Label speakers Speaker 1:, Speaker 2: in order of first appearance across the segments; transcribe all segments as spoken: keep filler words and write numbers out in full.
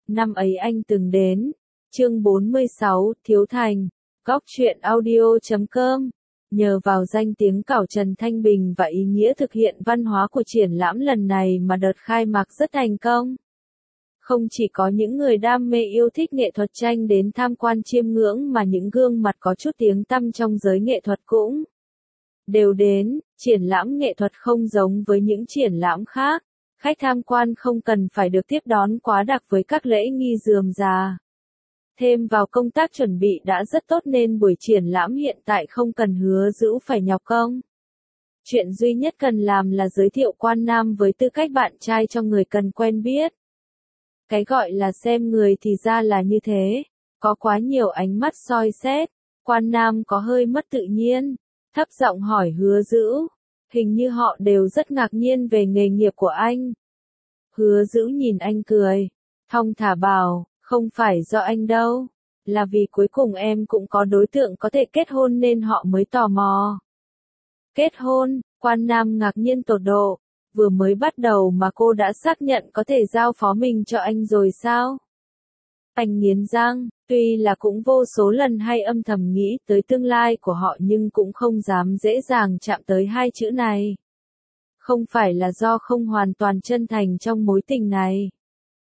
Speaker 1: năm ấy anh từng đến. Chương bốn mươi sáu, Thiếu Thành. Góc truyện audio chấm com. Nhờ vào danh tiếng cảo Trần Thanh Bình và ý nghĩa thực hiện văn hóa của triển lãm lần này mà đợt khai mạc rất thành công. Không chỉ có những người đam mê yêu thích nghệ thuật tranh đến tham quan chiêm ngưỡng mà những gương mặt có chút tiếng tăm trong giới nghệ thuật cũng đều đến. Triển lãm nghệ thuật không giống với những triển lãm khác. Khách tham quan không cần phải được tiếp đón quá đặc với các lễ nghi rườm rà. Thêm vào công tác chuẩn bị đã rất tốt nên buổi triển lãm hiện tại không cần Hứa Dữu phải nhọc công. Chuyện duy nhất cần làm là giới thiệu Quan Nam với tư cách bạn trai cho người cần quen biết. Cái gọi là xem người thì ra là như thế, có quá nhiều ánh mắt soi xét. Quan Nam có hơi mất tự nhiên, thấp giọng hỏi Hứa Dữu, hình như họ đều rất ngạc nhiên về nghề nghiệp của anh. Hứa Dữu nhìn anh cười, thong thả bảo, không phải do anh đâu, là vì cuối cùng em cũng có đối tượng có thể kết hôn nên họ mới tò mò. Kết hôn? Quan Nam ngạc nhiên tột độ, vừa mới bắt đầu mà cô đã xác nhận có thể giao phó mình cho anh rồi sao? Anh nghiến răng, tuy là cũng vô số lần hay âm thầm nghĩ tới tương lai của họ nhưng cũng không dám dễ dàng chạm tới hai chữ này. Không phải là do không hoàn toàn chân thành trong mối tình này.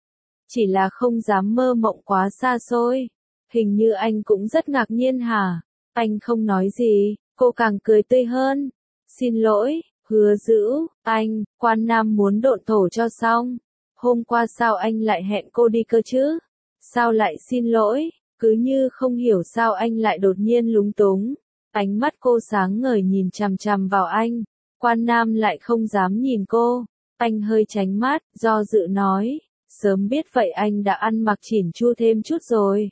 Speaker 1: Chỉ là không dám mơ mộng quá xa xôi. Hình như anh cũng rất ngạc nhiên hả? Anh không nói gì, cô càng cười tươi hơn. Xin lỗi, Hứa Dữu, anh, Quan Nam muốn độn thổ cho xong. Hôm qua sao anh lại hẹn cô đi cơ chứ? Sao lại xin lỗi? Cứ như không hiểu sao anh lại đột nhiên lúng túng. Ánh mắt cô sáng ngời nhìn chằm chằm vào anh. Quan Nam lại không dám nhìn cô. Anh hơi tránh mắt, do dự nói. Sớm biết vậy anh đã ăn mặc chỉn chu thêm chút rồi.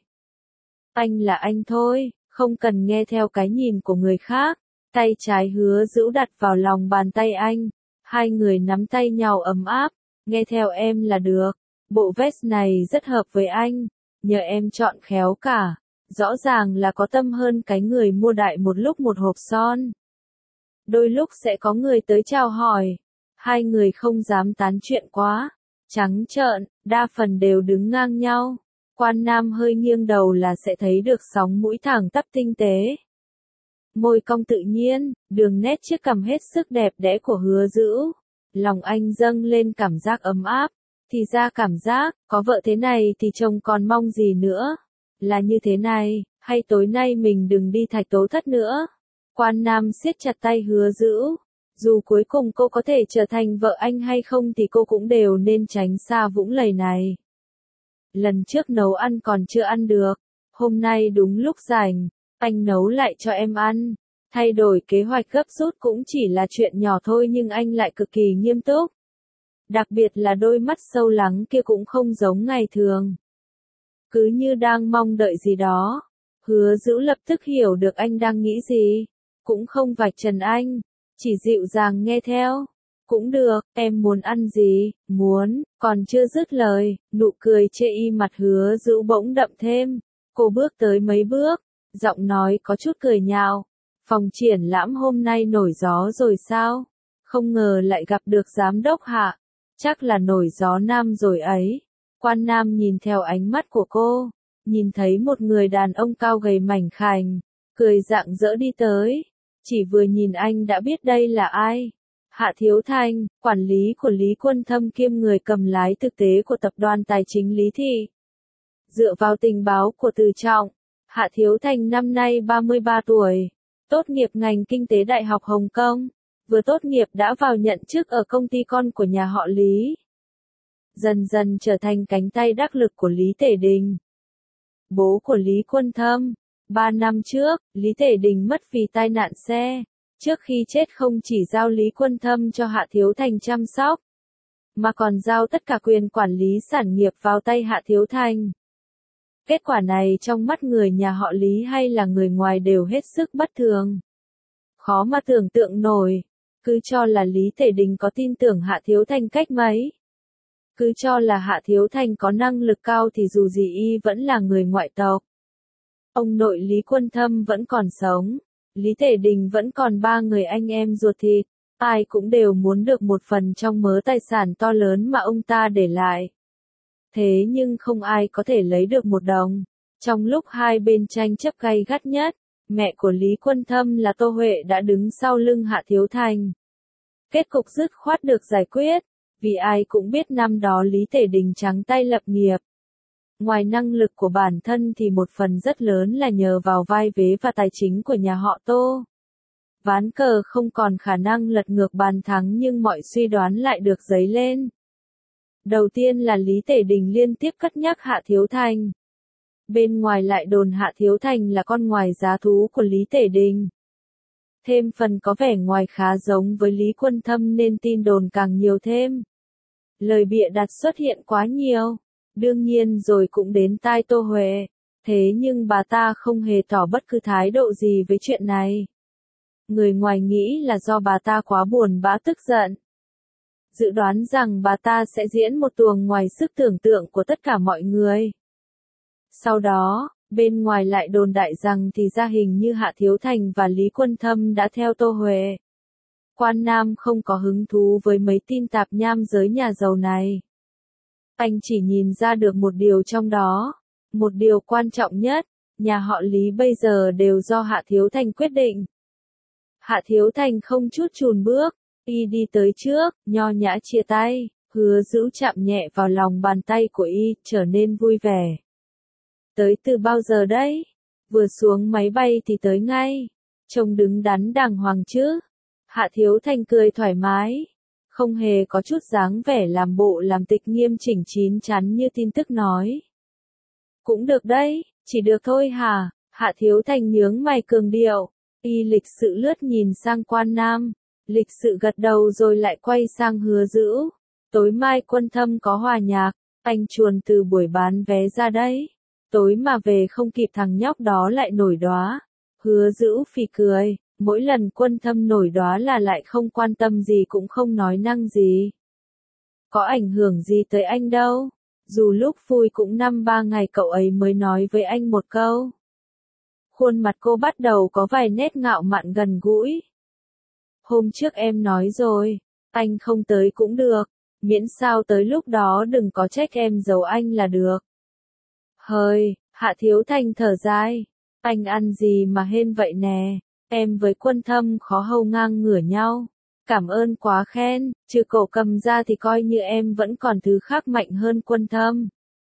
Speaker 1: Anh là anh thôi, không cần nghe theo cái nhìn của người khác. Tay trái Hứa Dữu đặt vào lòng bàn tay anh. Hai người nắm tay nhau ấm áp. Nghe theo em là được. Bộ vest này rất hợp với anh. Nhờ em chọn khéo cả. Rõ ràng là có tâm hơn cái người mua đại một lúc một hộp son. Đôi lúc sẽ có người tới chào hỏi. Hai người không dám tán chuyện quá. Trắng trợn, đa phần đều đứng ngang nhau. Quan Nam hơi nghiêng đầu là sẽ thấy được sóng mũi thẳng tắp tinh tế. Môi cong tự nhiên, đường nét chiếc cằm hết sức đẹp đẽ của Hứa Dữu. Lòng anh dâng lên cảm giác ấm áp. Thì ra cảm giác, có vợ thế này thì chồng còn mong gì nữa. Là như thế này, hay tối nay mình đừng đi Thạch Tố Thất nữa. Quan Nam siết chặt tay Hứa Dữu. Dù cuối cùng cô có thể trở thành vợ anh hay không thì cô cũng đều nên tránh xa vũng lầy này. Lần trước nấu ăn còn chưa ăn được. Hôm nay đúng lúc rảnh, anh nấu lại cho em ăn. Thay đổi kế hoạch gấp rút cũng chỉ là chuyện nhỏ thôi nhưng anh lại cực kỳ nghiêm túc. Đặc biệt là đôi mắt sâu lắng kia cũng không giống ngày thường. Cứ như đang mong đợi gì đó. Hứa Dữu lập tức hiểu được anh đang nghĩ gì. Cũng không vạch trần anh. Chỉ dịu dàng nghe theo. Cũng được, em muốn ăn gì? Muốn, còn chưa dứt lời, nụ cười chê y mặt Hứa Dữu bỗng đậm thêm. Cô bước tới mấy bước, giọng nói có chút cười nhạo. Phòng triển lãm hôm nay nổi gió rồi sao? Không ngờ lại gặp được giám đốc Hạ. Chắc là nổi gió Nam rồi ấy. Quan Nam nhìn theo ánh mắt của cô, nhìn thấy một người đàn ông cao gầy mảnh khảnh, cười rạng rỡ đi tới. Chỉ vừa nhìn anh đã biết đây là ai. Hạ Thiếu Thành, quản lý của Lý Quân Thâm kiêm người cầm lái thực tế của tập đoàn tài chính Lý Thị. Dựa vào tình báo của Từ Trọng, Hạ Thiếu Thành năm nay ba mươi ba tuổi, tốt nghiệp ngành kinh tế Đại học Hồng Kông, vừa tốt nghiệp đã vào nhận chức ở công ty con của nhà họ Lý. Dần dần trở thành cánh tay đắc lực của Lý Tể Đình. Bố của Lý Quân Thâm. Ba năm trước, Lý Tể Đình mất vì tai nạn xe. Trước khi chết không chỉ giao Lý Quân Thâm cho Hạ Thiếu Thành chăm sóc, mà còn giao tất cả quyền quản lý sản nghiệp vào tay Hạ Thiếu Thành. Kết quả này trong mắt người nhà họ Lý hay là người ngoài đều hết sức bất thường. Khó mà tưởng tượng nổi. Cứ cho là Lý Tể Đình có tin tưởng Hạ Thiếu Thành cách mấy. Cứ cho là Hạ Thiếu Thành có năng lực cao thì dù gì y vẫn là người ngoại tộc. Ông nội Lý Quân Thâm vẫn còn sống. Lý Tể Đình vẫn còn ba người anh em ruột thịt. Ai cũng đều muốn được một phần trong mớ tài sản to lớn mà ông ta để lại. Thế nhưng không ai có thể lấy được một đồng. Trong lúc hai bên tranh chấp gay gắt nhất, mẹ của Lý Quân Thâm là Tô Huệ đã đứng sau lưng Hạ Thiếu Thành. Kết cục dứt khoát được giải quyết, vì ai cũng biết năm đó Lý Tể Đình trắng tay lập nghiệp. Ngoài năng lực của bản thân thì một phần rất lớn là nhờ vào vai vế và tài chính của nhà họ Tô. Ván cờ không còn khả năng lật ngược bàn thắng nhưng mọi suy đoán lại được dấy lên. Đầu tiên là Lý Tể Đình liên tiếp cất nhắc Hạ Thiếu Thành. Bên ngoài lại đồn Hạ Thiếu Thành là con ngoài giá thú của Lý Tể Đình. Thêm phần có vẻ ngoài khá giống với Lý Quân Thâm nên tin đồn càng nhiều thêm. Lời bịa đặt xuất hiện quá nhiều. Đương nhiên rồi cũng đến tai Tô Huệ. Thế nhưng bà ta không hề tỏ bất cứ thái độ gì với chuyện này. Người ngoài nghĩ là do bà ta quá buồn bã tức giận. Dự đoán rằng bà ta sẽ diễn một tuồng ngoài sức tưởng tượng của tất cả mọi người. Sau đó, bên ngoài lại đồn đại rằng thì ra hình như Hạ Thiếu Thành và Lý Quân Thâm đã theo Tô Huệ. Quan Nam không có hứng thú với mấy tin tạp nham giới nhà giàu này. Anh chỉ nhìn ra được một điều trong đó. Một điều quan trọng nhất, nhà họ Lý bây giờ đều do Hạ Thiếu Thành quyết định. Hạ Thiếu Thành không chút chùn bước, y đi tới trước, nho nhã chia tay, Hứa Dữu chạm nhẹ vào lòng bàn tay của y, trở nên vui vẻ. Tới từ bao giờ đấy? Vừa xuống máy bay thì tới ngay. Trông đứng đắn đàng hoàng chứ? Hạ Thiếu Thành cười thoải mái. Không hề có chút dáng vẻ làm bộ làm tịch nghiêm chỉnh chín chắn như tin tức nói. Cũng được đấy, chỉ được thôi hả? Hạ Thiếu Thành nhướng mày cường điệu. Y lịch sự lướt nhìn sang Quan Nam. Lịch sự gật đầu rồi lại quay sang Hứa Dữu. Tối mai Quân Thâm có hòa nhạc. Anh chuồn từ buổi bán vé ra đấy. Tối mà về không kịp thằng nhóc đó lại nổi đóa. Hứa Dữu phì cười. Mỗi lần Quân Thâm nổi đóa là lại không quan tâm gì cũng không nói năng gì. Có ảnh hưởng gì tới anh đâu. Dù lúc vui cũng năm ba ngày cậu ấy mới nói với anh một câu. Khuôn mặt cô bắt đầu có vài nét ngạo mạn gần gũi. Hôm trước em nói rồi, anh không tới cũng được, miễn sao tới lúc đó đừng có trách em giấu anh là được. Hơi, Hạ Thiếu Thành thở dài, anh ăn gì mà hên vậy nè, em với Quân Thâm khó hầu ngang ngửa nhau. Cảm ơn quá khen, trừ cổ cầm ra thì coi như em vẫn còn thứ khác mạnh hơn Quân Thâm.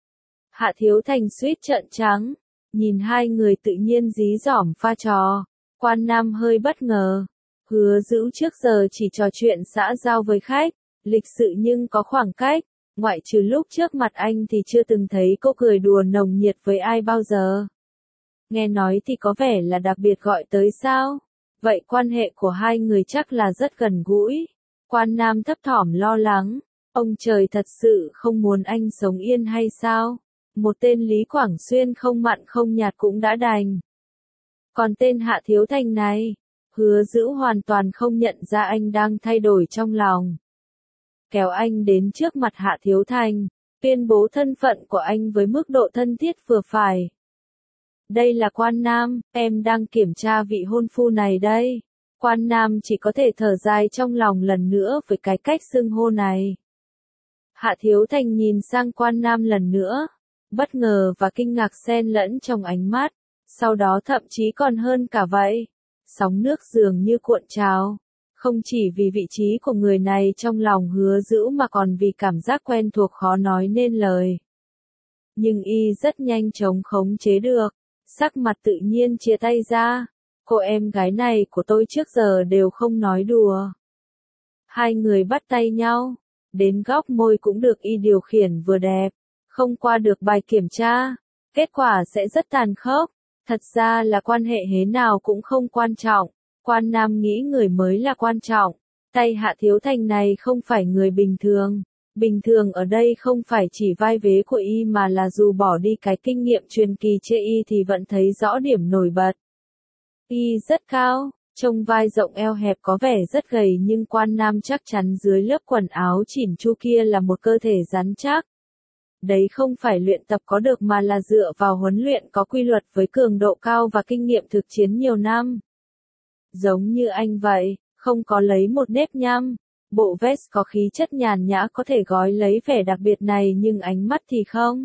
Speaker 1: Hạ Thiếu Thành suýt trợn trắng, nhìn hai người tự nhiên dí dỏm pha trò, Quan Nam hơi bất ngờ. Hứa Dữu trước giờ chỉ trò chuyện xã giao với khách, lịch sự nhưng có khoảng cách, ngoại trừ lúc trước mặt anh thì chưa từng thấy cô cười đùa nồng nhiệt với ai bao giờ. Nghe nói thì có vẻ là đặc biệt gọi tới sao? Vậy quan hệ của hai người chắc là rất gần gũi. Quan Nam thấp thỏm lo lắng, ông trời thật sự không muốn anh sống yên hay sao? Một tên Lý Quảng Xuyên không mặn không nhạt cũng đã đành. Còn tên Hạ Thiếu Thành này, Hứa Dữu hoàn toàn không nhận ra anh đang thay đổi trong lòng. Kéo anh đến trước mặt Hạ Thiếu Thành, tuyên bố thân phận của anh với mức độ thân thiết vừa phải. Đây là Quan Nam, em đang kiểm tra vị hôn phu này đây. Quan Nam chỉ có thể thở dài trong lòng lần nữa với cái cách xưng hô này. Hạ Thiếu Thành nhìn sang Quan Nam lần nữa, bất ngờ và kinh ngạc xen lẫn trong ánh mắt, sau đó thậm chí còn hơn cả vậy. Sóng nước dường như cuộn trào, không chỉ vì vị trí của người này trong lòng Hứa Dữu mà còn vì cảm giác quen thuộc khó nói nên lời. Nhưng y rất nhanh chóng khống chế được, sắc mặt tự nhiên chia tay ra, cô em gái này của tôi trước giờ đều không nói đùa. Hai người bắt tay nhau, đến góc môi cũng được y điều khiển vừa đẹp, không qua được bài kiểm tra, kết quả sẽ rất tàn khốc. Thật ra là quan hệ thế nào cũng không quan trọng, Quan Nam nghĩ người mới là quan trọng. Tay Hạ Thiếu Thành này không phải người bình thường. Bình thường ở đây không phải chỉ vai vế của y mà là dù bỏ đi cái kinh nghiệm truyền kỳ chê y thì vẫn thấy rõ điểm nổi bật. Y rất cao, trông vai rộng eo hẹp có vẻ rất gầy nhưng Quan Nam chắc chắn dưới lớp quần áo chỉn chu kia là một cơ thể rắn chắc. Đấy không phải luyện tập có được mà là dựa vào huấn luyện có quy luật với cường độ cao và kinh nghiệm thực chiến nhiều năm. Giống như anh vậy, không có lấy một nếp nhăm, Bộ vest có khí chất nhàn nhã có thể gói lấy vẻ đặc biệt này nhưng ánh mắt thì không.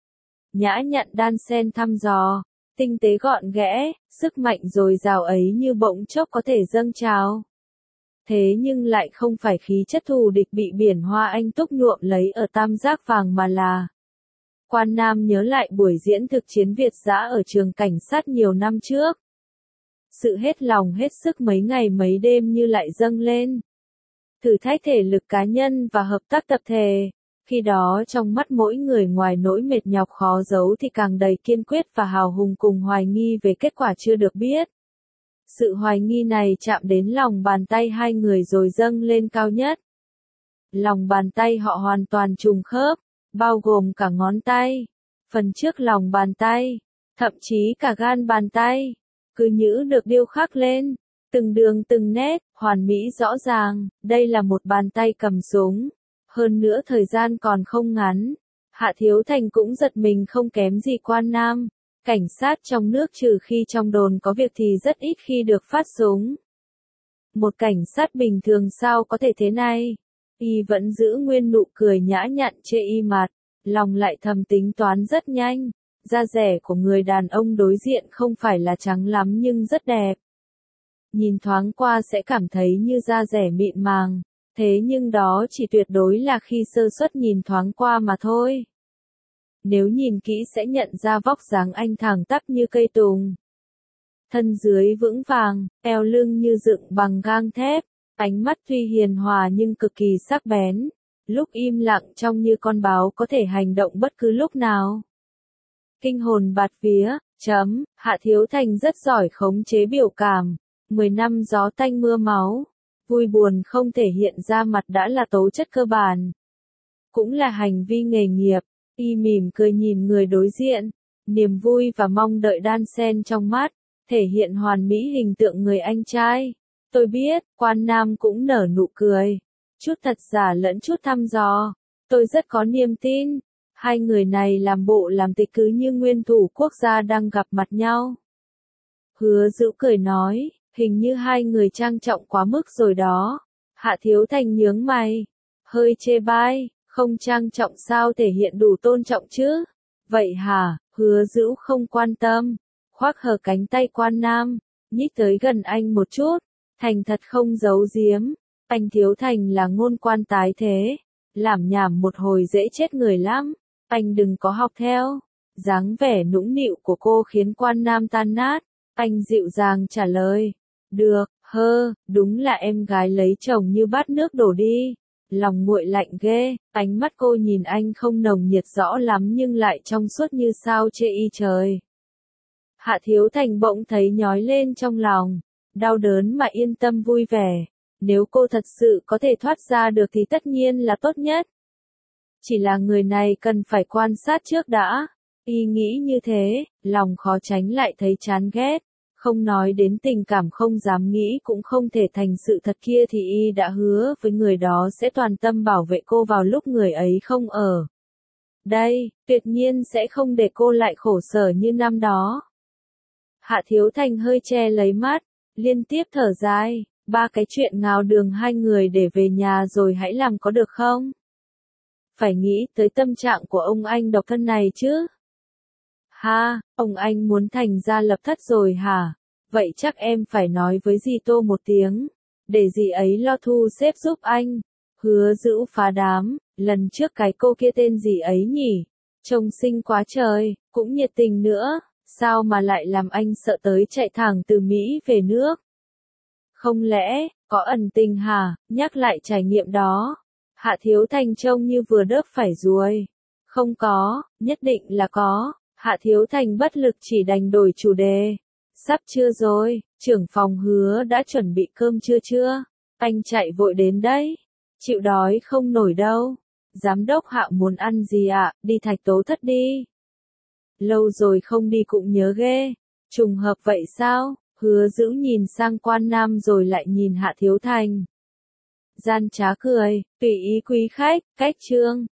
Speaker 1: Nhã nhặn đan sen thăm dò, tinh tế gọn ghẽ, sức mạnh dồi dào ấy như bỗng chốc có thể dâng trào. Thế nhưng lại không phải khí chất thù địch bị biển hoa anh túc nhuộm lấy ở tam giác vàng mà là. Quan Nam nhớ lại buổi diễn thực chiến Việt dã ở trường cảnh sát nhiều năm trước. Sự hết lòng hết sức mấy ngày mấy đêm như lại dâng lên. Thử thách thể lực cá nhân và hợp tác tập thể. Khi đó trong mắt mỗi người ngoài nỗi mệt nhọc khó giấu thì càng đầy kiên quyết và hào hùng cùng hoài nghi về kết quả chưa được biết. Sự hoài nghi này chạm đến lòng bàn tay hai người rồi dâng lên cao nhất. Lòng bàn tay họ hoàn toàn trùng khớp, bao gồm cả ngón tay, phần trước lòng bàn tay, thậm chí cả gan bàn tay, cứ như được điêu khắc lên, từng đường từng nét, hoàn mỹ rõ ràng, đây là một bàn tay cầm súng. Hơn nữa thời gian còn không ngắn, Hạ Thiếu Thành cũng giật mình không kém gì Quan Nam. Cảnh sát trong nước trừ khi trong đồn có việc thì rất ít khi được phát súng. Một cảnh sát bình thường sao có thể thế này? Y vẫn giữ nguyên nụ cười nhã nhặn chê y mặt, lòng lại thầm tính toán rất nhanh. Da rẻ của người đàn ông đối diện không phải là trắng lắm nhưng rất đẹp. Nhìn thoáng qua sẽ cảm thấy như da rẻ mịn màng, thế nhưng đó chỉ tuyệt đối là khi sơ suất nhìn thoáng qua mà thôi. Nếu nhìn kỹ sẽ nhận ra vóc dáng anh thẳng tắp như cây tùng. Thân dưới vững vàng, eo lưng như dựng bằng gang thép, ánh mắt tuy hiền hòa nhưng cực kỳ sắc bén, lúc im lặng trông như con báo có thể hành động bất cứ lúc nào. Kinh hồn bạt vía, chấm, Hạ Thiếu Thành rất giỏi khống chế biểu cảm, mười năm gió tanh mưa máu, vui buồn không thể hiện ra mặt đã là tố chất cơ bản. Cũng là hành vi nghề nghiệp. Y mỉm cười nhìn người đối diện, niềm vui và mong đợi đan xen trong mắt, thể hiện hoàn mỹ hình tượng người anh trai. Tôi biết, Quan Nam cũng nở nụ cười, chút thật giả lẫn chút thăm dò. Tôi rất có niềm tin, hai người này làm bộ làm tịch cứ như nguyên thủ quốc gia đang gặp mặt nhau. Hứa Dữu cười nói, hình như hai người trang trọng quá mức rồi đó. Hạ Thiếu Thành nhướng mày, hơi chê bai. Không trang trọng sao thể hiện đủ tôn trọng chứ? Vậy hả? Hứa Dữu không quan tâm, khoác hở cánh tay Quan Nam, nhích tới gần anh một chút, thành thật không giấu giếm. Anh Thiếu Thành là ngôn quan tái thế, làm nhảm một hồi dễ chết người lắm, anh đừng có học theo. Dáng vẻ nũng nịu của cô khiến Quan Nam tan nát, anh dịu dàng trả lời. Được, hơ, đúng là em gái lấy chồng như bát nước đổ đi. Lòng nguội lạnh ghê, ánh mắt cô nhìn anh không nồng nhiệt rõ lắm nhưng lại trong suốt như sao chê y trời. Hạ Thiếu Thành bỗng thấy nhói lên trong lòng, đau đớn mà yên tâm vui vẻ. Nếu cô thật sự có thể thoát ra được thì tất nhiên là tốt nhất. Chỉ là người này cần phải quan sát trước đã. Y nghĩ như thế, lòng khó tránh lại thấy chán ghét. Không nói đến tình cảm không dám nghĩ cũng không thể thành sự thật kia thì y đã hứa với người đó sẽ toàn tâm bảo vệ cô vào lúc người ấy không ở. Đây, tuyệt nhiên sẽ không để cô lại khổ sở như năm đó. Hạ Thiếu Thành hơi che lấy mắt, liên tiếp thở dài, ba cái chuyện ngào đường hai người để về nhà rồi hãy làm có được không? Phải nghĩ tới tâm trạng của ông anh độc thân này chứ. Ha, ông anh muốn thành gia lập thất rồi hả? Vậy chắc em phải nói với dì Tô một tiếng, để dì ấy lo thu xếp giúp anh. Hứa Dữu phá đám, lần trước cái cô kia tên gì ấy nhỉ? Trông xinh quá trời, cũng nhiệt tình nữa, sao mà lại làm anh sợ tới chạy thẳng từ Mỹ về nước? Không lẽ, có ẩn tình hả? Nhắc lại trải nghiệm đó. Hạ Thiếu Thành trông như vừa đớp phải ruồi. Không có, nhất định là có. Hạ Thiếu Thành bất lực chỉ đành đổi chủ đề. Sắp trưa rồi, trưởng phòng Hứa đã chuẩn bị cơm trưa chưa? Anh chạy vội đến đấy. Chịu đói không nổi đâu. Giám đốc Hạ muốn ăn gì ạ? À? Đi Thạch Tố Thất đi. Lâu rồi không đi cũng nhớ ghê. Trùng hợp vậy sao? Hứa Dữu nhìn sang Quan Nam rồi lại nhìn Hạ Thiếu Thành. Gian trá cười, tùy ý quý khách, cách trương.